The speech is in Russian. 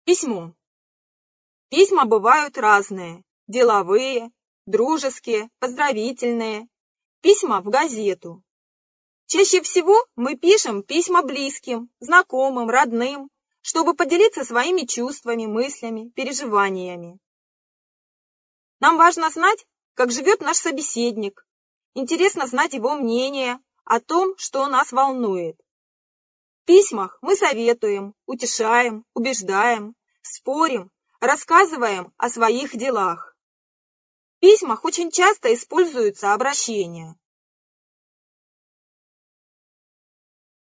Письмо. Письма бывают разные: деловые, дружеские, поздравительные, письма в газету. Чаще всего мы пишем письма близким, знакомым, родным, чтобы поделиться своими чувствами, мыслями, переживаниями. Нам важно знать, как живет наш собеседник. Интересно знать его мнение о том, что нас волнует. В письмах мы советуем, утешаем, убеждаем, спорим, рассказываем о своих делах. В письмах очень часто используются обращения.